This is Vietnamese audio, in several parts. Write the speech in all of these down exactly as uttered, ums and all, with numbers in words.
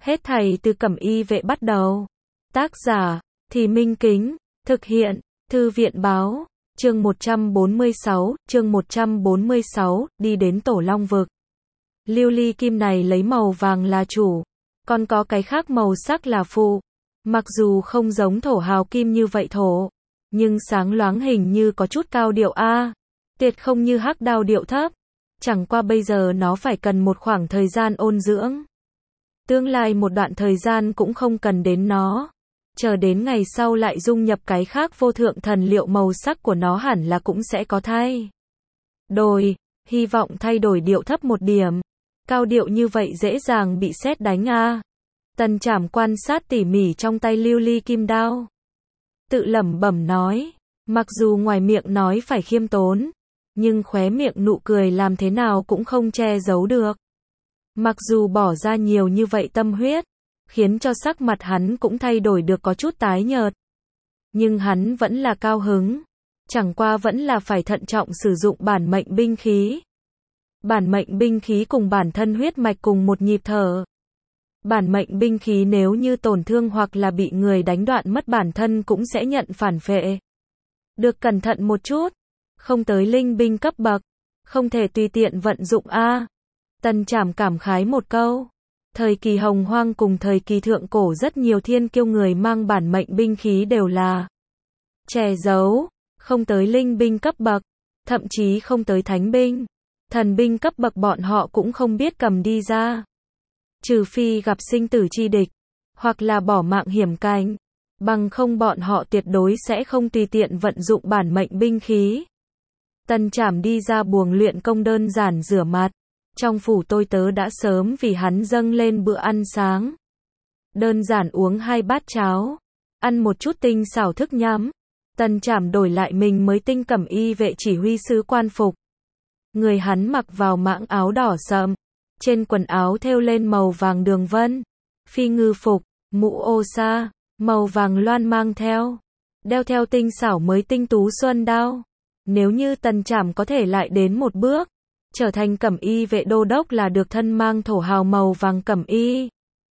Hết thảy từ Cẩm Y vệ bắt đầu. Tác giả, Thì Minh Kính, thực hiện, Thư viện báo, chương một trăm bốn mươi sáu, chương một trăm bốn mươi sáu, đi đến Tổ Long vực. Lưu ly kim này lấy màu vàng là chủ, còn có cái khác màu sắc là phụ. Mặc dù không giống thổ hào kim như vậy thổ, nhưng sáng loáng hình như có chút cao điệu a, tuyệt không như hắc đao điệu thấp. Chẳng qua bây giờ nó phải cần một khoảng thời gian ôn dưỡng. Tương lai một đoạn thời gian cũng không cần đến nó. Chờ đến ngày sau lại dung nhập cái khác vô thượng thần liệu màu sắc của nó hẳn là cũng sẽ có thay đổi, hy vọng thay đổi điệu thấp một điểm. Cao điệu như vậy dễ dàng bị sét đánh a. Tần Trảm quan sát tỉ mỉ trong tay lưu ly kim đao. Tự lẩm bẩm nói, mặc dù ngoài miệng nói phải khiêm tốn, nhưng khóe miệng nụ cười làm thế nào cũng không che giấu được. Mặc dù bỏ ra nhiều như vậy tâm huyết, khiến cho sắc mặt hắn cũng thay đổi được có chút tái nhợt. Nhưng hắn vẫn là cao hứng, chẳng qua vẫn là phải thận trọng sử dụng bản mệnh binh khí. Bản mệnh binh khí cùng bản thân huyết mạch cùng một nhịp thở. Bản mệnh binh khí nếu như tổn thương hoặc là bị người đánh đoạn mất bản thân cũng sẽ nhận phản phệ. Được cẩn thận một chút, không tới linh binh cấp bậc, không thể tùy tiện vận dụng a. Tần Trảm cảm khái một câu. Thời kỳ hồng hoang cùng thời kỳ thượng cổ rất nhiều thiên kiêu người mang bản mệnh binh khí đều là che giấu, không tới linh binh cấp bậc, thậm chí không tới thánh binh, thần binh cấp bậc bọn họ cũng không biết cầm đi ra. Trừ phi gặp sinh tử chi địch, hoặc là bỏ mạng hiểm cảnh, bằng không bọn họ tuyệt đối sẽ không tùy tiện vận dụng bản mệnh binh khí. Tần Trảm đi ra buồng luyện công đơn giản rửa mặt. Trong phủ tôi tớ đã sớm vì hắn dâng lên bữa ăn sáng. Đơn giản uống hai bát cháo, ăn một chút tinh xảo thức nhắm. Tần Trảm đổi lại mình mới tinh cẩm y vệ chỉ huy sứ quan phục. Người hắn mặc vào mãng áo đỏ sậm, trên quần áo thêu lên màu vàng đường vân, phi ngư phục, mũ ô sa, màu vàng loan mang theo, đeo theo tinh xảo mới tinh tú xuân đao. Nếu như Tần Trảm có thể lại đến một bước, trở thành cẩm y vệ đô đốc là được thân mang thổ hào màu vàng cẩm y.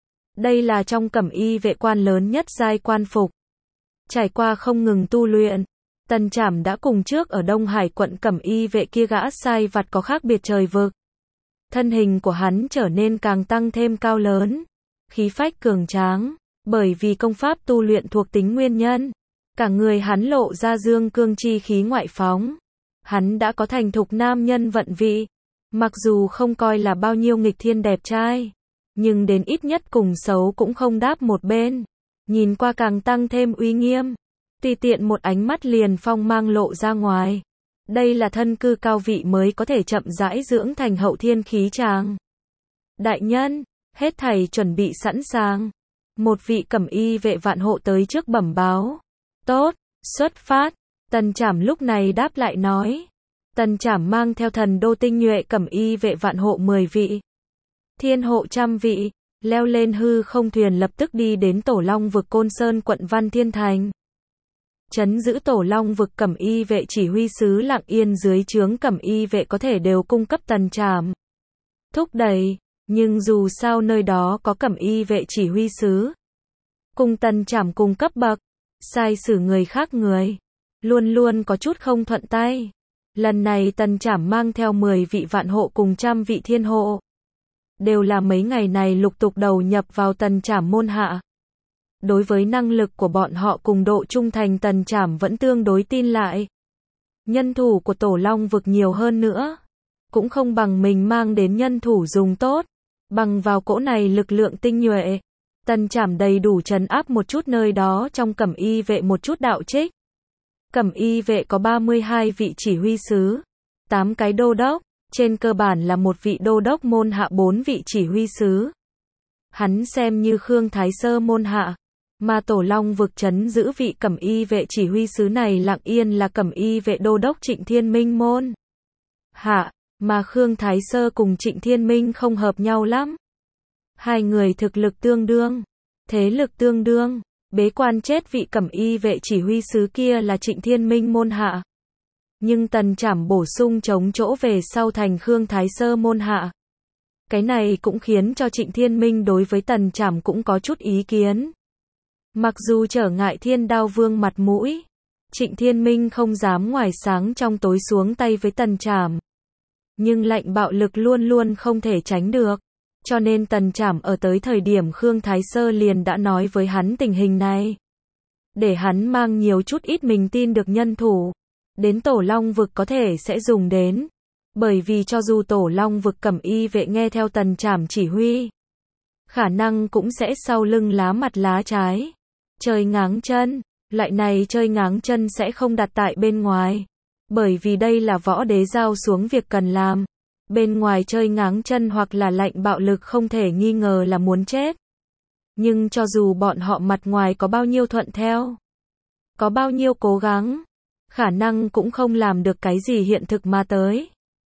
Đây là trong cẩm y vệ quan lớn nhất giai quan phục. Trải qua không ngừng tu luyện, Tần Trảm đã cùng trước ở Đông Hải quận cẩm y vệ kia gã sai vặt có khác biệt trời vực. Thân hình của hắn trở nên càng tăng thêm cao lớn, khí phách cường tráng, bởi vì công pháp tu luyện thuộc tính nguyên nhân. Cả người hắn lộ ra dương cương chi khí ngoại phóng. Hắn đã có thành thục nam nhân vận vị. Mặc dù không coi là bao nhiêu nghịch thiên đẹp trai, nhưng đến ít nhất cùng xấu cũng không đáp một bên. Nhìn qua càng tăng thêm uy nghiêm. Tùy tiện một ánh mắt liền phong mang lộ ra ngoài. Đây là thân cư cao vị mới có thể chậm rãi dưỡng thành hậu thiên khí tràng. Đại nhân, hết thảy chuẩn bị sẵn sàng. Một vị cẩm y vệ vạn hộ tới trước bẩm báo. Tốt, xuất phát. Tần Trảm lúc này đáp lại nói. Tần Trảm mang theo thần đô tinh nhuệ cẩm y vệ vạn hộ mười vị, thiên hộ trăm vị, leo lên hư không thuyền lập tức đi đến Tổ Long vực Côn Sơn quận Văn Thiên Thành. Trấn giữ Tổ Long vực cẩm y vệ chỉ huy sứ Lặng Yên dưới trướng cẩm y vệ có thể đều cung cấp Tần Trảm thúc đẩy, nhưng dù sao nơi đó có cẩm y vệ chỉ huy sứ cùng Tần Trảm cùng cấp bậc, sai xử người khác người, luôn luôn có chút không thuận tay. Lần này Tần Trảm mang theo mười vị vạn hộ cùng trăm vị thiên hộ. Đều là mấy ngày này lục tục đầu nhập vào Tần Trảm môn hạ. Đối với năng lực của bọn họ cùng độ trung thành Tần Trảm vẫn tương đối tin lại. Nhân thủ của Tổ Long vực nhiều hơn nữa, cũng không bằng mình mang đến nhân thủ dùng tốt. Bằng vào cỗ này lực lượng tinh nhuệ, Tần Trảm đầy đủ trấn áp một chút nơi đó trong cẩm y vệ một chút đạo trích. Cẩm y vệ có ba mươi hai vị chỉ huy sứ, tám cái đô đốc, trên cơ bản là một vị đô đốc môn hạ bốn vị chỉ huy sứ. Hắn xem như Khương Thái Sơ môn hạ, mà Tổ Long vực trấn giữ vị cẩm y vệ chỉ huy sứ này Lặng Yên là cẩm y vệ đô đốc Trịnh Thiên Minh môn hạ, mà Khương Thái Sơ cùng Trịnh Thiên Minh không hợp nhau lắm. Hai người thực lực tương đương, thế lực tương đương. Bế quan chết vị cẩm y vệ chỉ huy sứ kia là Trịnh Thiên Minh môn hạ. Nhưng Tần Trảm bổ sung chống chỗ về sau thành Khương Thái Sơ môn hạ. Cái này cũng khiến cho Trịnh Thiên Minh đối với Tần Trảm cũng có chút ý kiến. Mặc dù trở ngại Thiên Đao Vương mặt mũi, Trịnh Thiên Minh không dám ngoài sáng trong tối xuống tay với Tần Trảm. Nhưng lạnh bạo lực luôn luôn không thể tránh được. Cho nên Tần Trảm ở tới thời điểm Khương Thái Sơ liền đã nói với hắn tình hình này. Để hắn mang nhiều chút ít mình tin được nhân thủ. Đến Tổ Long vực có thể sẽ dùng đến. Bởi vì cho dù Tổ Long vực cẩm y vệ nghe theo Tần Trảm chỉ huy, khả năng cũng sẽ sau lưng lá mặt lá trái. Chơi ngáng chân, loại này chơi ngáng chân sẽ không đặt tại bên ngoài. Bởi vì đây là võ đế giao xuống việc cần làm. Bên ngoài chơi ngáng chân hoặc là lạnh bạo lực không thể nghi ngờ là muốn chết. Nhưng cho dù bọn họ mặt ngoài có bao nhiêu thuận theo, có bao nhiêu cố gắng, khả năng cũng không làm được cái gì hiện thực mà tới.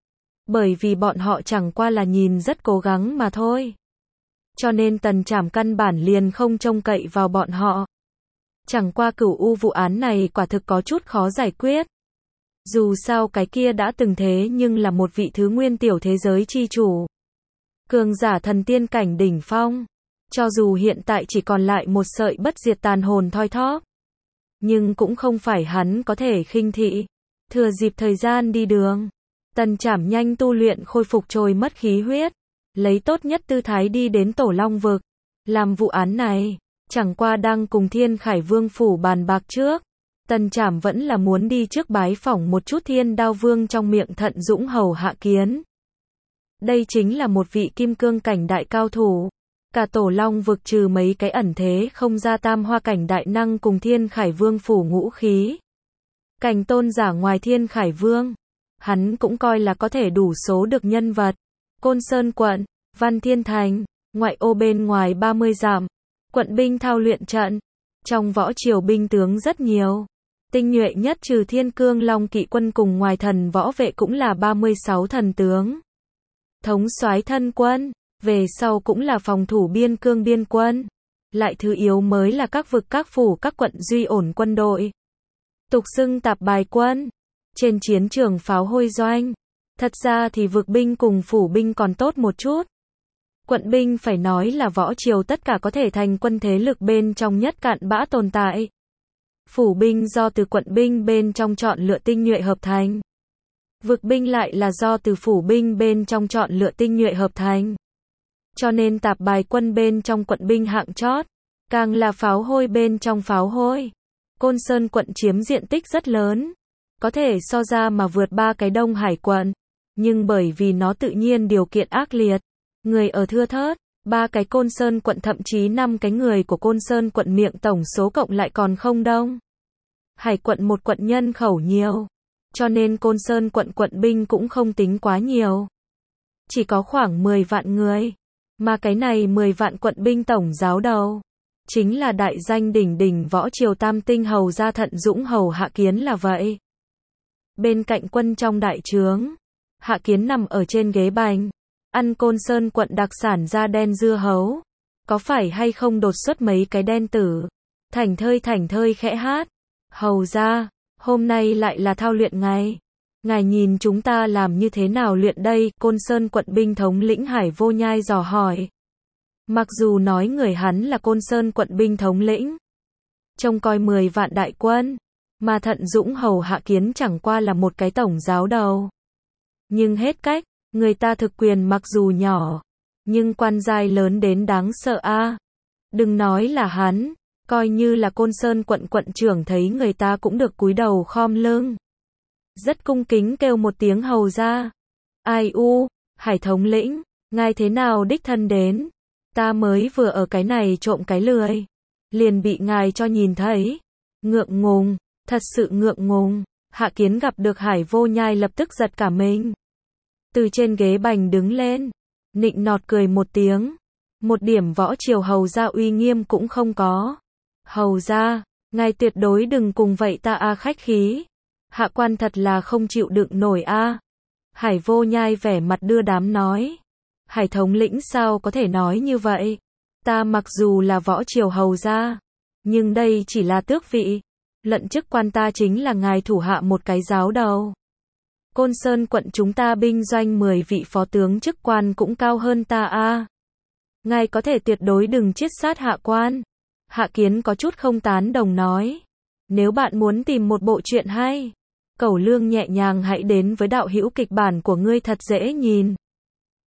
Bởi vì bọn họ chẳng qua là nhìn rất cố gắng mà thôi. Cho nên Tần Trảm căn bản liền không trông cậy vào bọn họ. Chẳng qua Cửu U vụ án này quả thực có chút khó giải quyết. Dù sao cái kia đã từng thế nhưng là một vị thứ nguyên tiểu thế giới chi chủ. Cường giả thần tiên cảnh đỉnh phong. Cho dù hiện tại chỉ còn lại một sợi bất diệt tàn hồn thoi thóp, nhưng cũng không phải hắn có thể khinh thị. Thừa dịp thời gian đi đường, Tần Trảm nhanh tu luyện khôi phục trôi mất khí huyết, lấy tốt nhất tư thái đi đến Tổ Long vực. Làm vụ án này, chẳng qua đang cùng Thiên Khải Vương phủ bàn bạc trước. Tần Trảm vẫn là muốn đi trước bái phỏng một chút Thiên Đao Vương trong miệng Thận Dũng hầu hạ kiến. Đây chính là một vị kim cương cảnh đại cao thủ. Cả Tổ Long vực trừ mấy cái ẩn thế không ra tam hoa cảnh đại năng cùng Thiên Khải Vương phủ ngũ khí. Cảnh tôn giả ngoài Thiên Khải Vương, hắn cũng coi là có thể đủ số được nhân vật. Côn Sơn quận, Văn Thiên Thành, ngoại ô bên ngoài ba mươi dặm, quận binh thao luyện trận. Trong võ triều binh tướng rất nhiều. Tinh nhuệ nhất trừ Thiên Cương Long kỵ quân cùng ngoài thần võ vệ cũng là ba mươi sáu thần tướng. Thống soái thân quân, về sau cũng là phòng thủ biên cương biên quân. Lại thứ yếu mới là các vực các phủ các quận duy ổn quân đội. Tục xưng tạp bài quân. Trên chiến trường pháo hôi doanh. Thật ra thì vực binh cùng phủ binh còn tốt một chút. Quận binh phải nói là võ triều tất cả có thể thành quân thế lực bên trong nhất cạn bã tồn tại. Phủ binh do từ quận binh bên trong chọn lựa tinh nhuệ hợp thành. Vực binh lại là do từ phủ binh bên trong chọn lựa tinh nhuệ hợp thành. Cho nên tạp bài quân bên trong quận binh hạng chót, càng là pháo hôi bên trong pháo hôi. Côn Sơn quận chiếm diện tích rất lớn, có thể so ra mà vượt ba cái Đông Hải quận, nhưng bởi vì nó tự nhiên điều kiện ác liệt, người ở thưa thớt, ba cái Côn Sơn quận thậm chí năm cái người của Côn Sơn quận miệng tổng số cộng lại còn không đông. Hải quận một quận nhân khẩu nhiều, cho nên Côn Sơn quận quận binh cũng không tính quá nhiều. Chỉ có khoảng mười vạn người, mà cái này mười vạn quận binh tổng giáo đầu, chính là đại danh đỉnh đỉnh võ triều tam tinh hầu gia Thận Dũng hầu hạ kiến là vậy. Bên cạnh quân trong đại trướng, hạ kiến nằm ở trên ghế bành, ăn Côn Sơn quận đặc sản da đen dưa hấu. Có phải hay không đột xuất mấy cái đen tử, thảnh thơi thảnh thơi khẽ hát. Hầu ra, hôm nay lại là thao luyện ngày. Ngài nhìn chúng ta làm như thế nào luyện đây? Côn Sơn quận binh thống lĩnh Hải Vô Nhai dò hỏi. Mặc dù nói người hắn là Côn Sơn quận binh thống lĩnh, trông coi mười vạn đại quân, mà Thận Dũng hầu hạ kiến chẳng qua là một cái tổng giáo đầu. Nhưng hết cách, người ta thực quyền mặc dù nhỏ, nhưng quan giai lớn đến đáng sợ a. À. Đừng nói là hắn, coi như là Côn Sơn quận quận trưởng thấy người ta cũng được cúi đầu khom lưng. Rất cung kính kêu một tiếng hầu ra. Ai u, Hải thống lĩnh, ngài thế nào đích thân đến? Ta mới vừa ở cái này trộm cái lười, liền bị ngài cho nhìn thấy. Ngượng ngùng, thật sự ngượng ngùng. Hạ kiến gặp được Hải Vô Nhai lập tức giật cả mình. Từ trên ghế bành đứng lên, nịnh nọt cười một tiếng. Một điểm võ triều hầu gia uy nghiêm cũng không có. Hầu gia, ngài tuyệt đối đừng cùng vậy ta a khách khí. Hạ quan thật là không chịu đựng nổi a. Hải Vô Nhai vẻ mặt đưa đám nói. Hải thống lĩnh sao có thể nói như vậy? Ta mặc dù là võ triều hầu gia, nhưng đây chỉ là tước vị. Lận chức quan ta chính là ngài thủ hạ một cái giáo đầu. Côn Sơn quận chúng ta binh doanh mười vị phó tướng chức quan cũng cao hơn ta a. Ngài có thể tuyệt đối đừng chiết sát hạ quan. Hạ Kiến có chút không tán đồng nói. Nếu bạn muốn tìm một bộ truyện hay, Cẩu Lương nhẹ nhàng hãy đến với đạo hữu kịch bản của ngươi thật dễ nhìn.